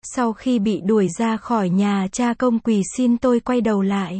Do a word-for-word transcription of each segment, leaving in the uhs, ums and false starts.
Sau khi bị đuổi ra khỏi nhà, cha công quỳ xin tôi quay đầu lại.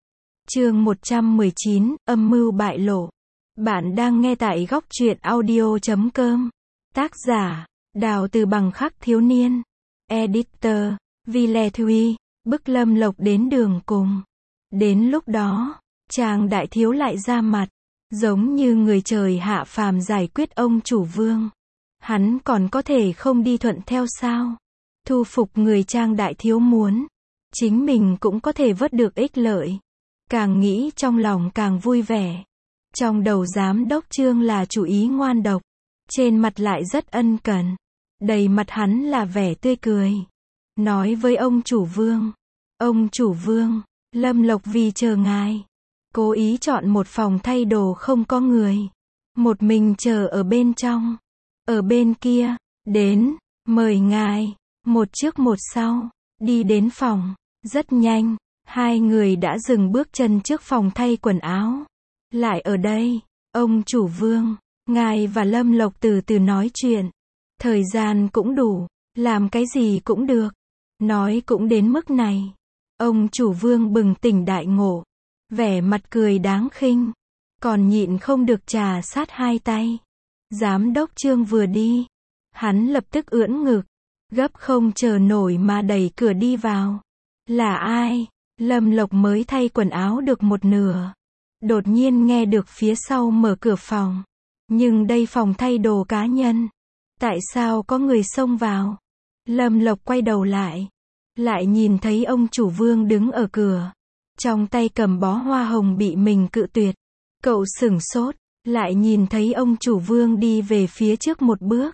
Chương một trăm mười chín, âm mưu bại lộ. Bạn đang nghe tại góc truyện audio chấm com. Tác giả, Đào Từ Bằng Khắc Thiếu Niên. Editor, Ville Thuy. Bức Lâm Lộc đến đường cùng. Đến lúc đó, chàng đại thiếu lại ra mặt, giống như người trời hạ phàm giải quyết ông chủ Vương. Hắn còn có thể không đi thuận theo sao? Thu phục người Trang đại thiếu muốn, chính mình cũng có thể vớt được ích lợi. Càng nghĩ trong lòng càng vui vẻ. Trong đầu giám đốc Trương là chủ ý ngoan độc, trên mặt lại rất ân cần. Đầy mặt hắn là vẻ tươi cười. Nói với ông chủ Vương, ông chủ Vương, Lâm Lộc vì chờ ngài, cố ý chọn một phòng thay đồ không có người, một mình chờ ở bên trong. Ở bên kia, đến, mời ngài. Một trước một sau, đi đến phòng. Rất nhanh, hai người đã dừng bước chân trước phòng thay quần áo. Lại ở đây, ông chủ Vương, ngài và Lâm Lộc từ từ nói chuyện. Thời gian cũng đủ, làm cái gì cũng được. Nói cũng đến mức này. Ông chủ Vương bừng tỉnh đại ngộ, vẻ mặt cười đáng khinh, còn nhịn không được trà sát hai tay. Giám đốc Trương vừa đi, hắn lập tức ưỡn ngực, gấp không chờ nổi mà đẩy cửa đi vào. Là ai? Lâm Lộc mới thay quần áo được một nửa, đột nhiên nghe được phía sau mở cửa phòng. Nhưng đây phòng thay đồ cá nhân, tại sao có người xông vào? Lâm Lộc quay đầu lại, lại nhìn thấy ông chủ Vương đứng ở cửa, trong tay cầm bó hoa hồng bị mình cự tuyệt. Cậu sửng sốt, lại nhìn thấy ông chủ Vương đi về phía trước một bước,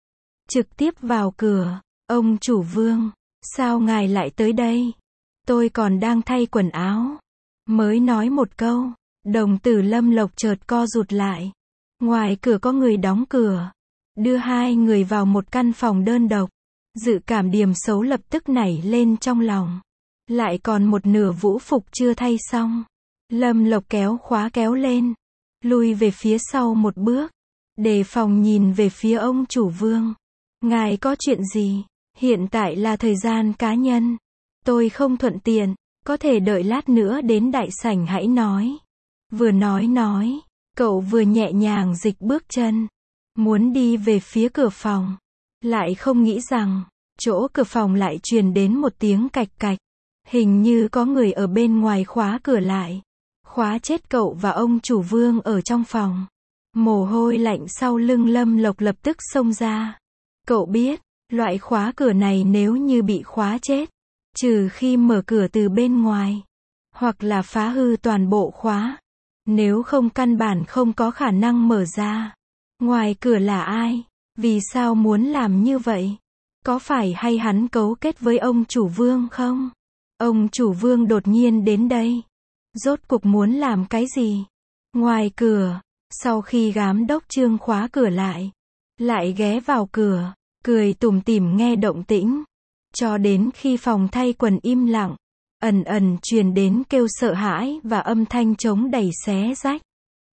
trực tiếp vào cửa. Ông chủ Vương, sao ngài lại tới đây? Tôi còn đang thay quần áo. Mới nói một câu, đồng tử Lâm Lộc chợt co rụt lại. Ngoài cửa có người đóng cửa, đưa hai người vào một căn phòng đơn độc. Dự cảm điểm xấu lập tức nảy lên trong lòng. Lại còn một nửa vũ phục chưa thay xong. Lâm Lộc kéo khóa kéo lên, lui về phía sau một bước, đề phòng nhìn về phía ông chủ Vương. Ngài có chuyện gì? Hiện tại là thời gian cá nhân, tôi không thuận tiện, có thể đợi lát nữa đến đại sảnh hãy nói. Vừa nói nói, cậu vừa nhẹ nhàng dịch bước chân, muốn đi về phía cửa phòng, lại không nghĩ rằng, chỗ cửa phòng lại truyền đến một tiếng cạch cạch. Hình như có người ở bên ngoài khóa cửa lại, khóa chết cậu và ông chủ Vương ở trong phòng. Mồ hôi lạnh sau lưng Lâm Lộc lập tức xông ra. Cậu biết, loại khóa cửa này nếu như bị khóa chết, trừ khi mở cửa từ bên ngoài, hoặc là phá hư toàn bộ khóa, nếu không căn bản không có khả năng mở ra. Ngoài cửa là ai? Vì sao muốn làm như vậy? Có phải hay hắn cấu kết với ông chủ Vương không? Ông chủ Vương đột nhiên đến đây, rốt cuộc muốn làm cái gì? Ngoài cửa, sau khi giám đốc Trương khóa cửa lại, lại ghé vào cửa, cười tủm tỉm nghe động tĩnh, cho đến khi phòng thay quần im lặng, ẩn ẩn truyền đến kêu sợ hãi và âm thanh trống đẩy xé rách.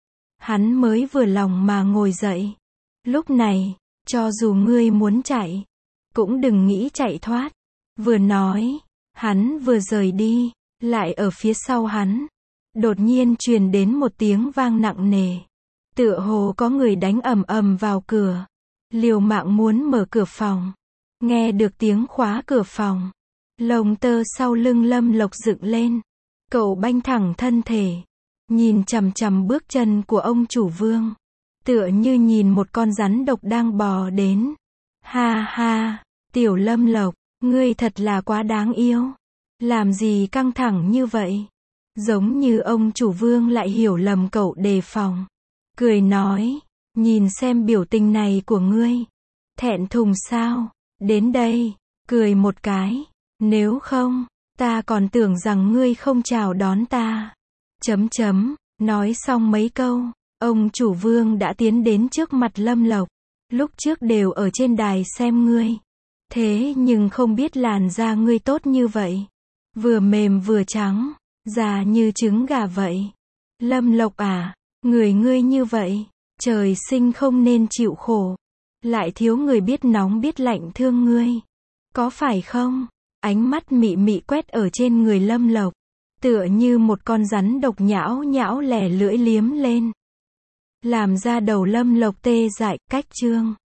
Hắn mới vừa lòng mà ngồi dậy. Lúc này, cho dù ngươi muốn chạy, cũng đừng nghĩ chạy thoát. Vừa nói, hắn vừa rời đi, lại ở phía sau hắn, đột nhiên truyền đến một tiếng vang nặng nề. Tựa hồ có người đánh ầm ầm vào cửa, liều mạng muốn mở cửa phòng. Nghe được tiếng khóa cửa phòng, lông tơ sau lưng Lâm Lộc dựng lên. Cậu banh thẳng thân thể, nhìn chằm chằm bước chân của ông chủ Vương, tựa như nhìn một con rắn độc đang bò đến. Ha ha, tiểu Lâm Lộc, ngươi thật là quá đáng yêu. Làm gì căng thẳng như vậy? Giống như ông chủ Vương lại hiểu lầm cậu đề phòng. Cười nói, nhìn xem biểu tình này của ngươi. Thẹn thùng sao? Đến đây, cười một cái. Nếu không, ta còn tưởng rằng ngươi không chào đón ta. Chấm chấm, nói xong mấy câu, ông chủ Vương đã tiến đến trước mặt Lâm Lộc. Lúc trước đều ở trên đài xem ngươi. Thế nhưng không biết làn da ngươi tốt như vậy. Vừa mềm vừa trắng, già như trứng gà vậy. Lâm Lộc à, người ngươi như vậy, trời sinh không nên chịu khổ. Lại thiếu người biết nóng biết lạnh thương ngươi. Có phải không? Ánh mắt mị mị quét ở trên người Lâm Lộc. Tựa như một con rắn độc nhão nhão lẻ lưỡi liếm lên. Làm ra đầu Lâm Lộc tê dại, cách chương.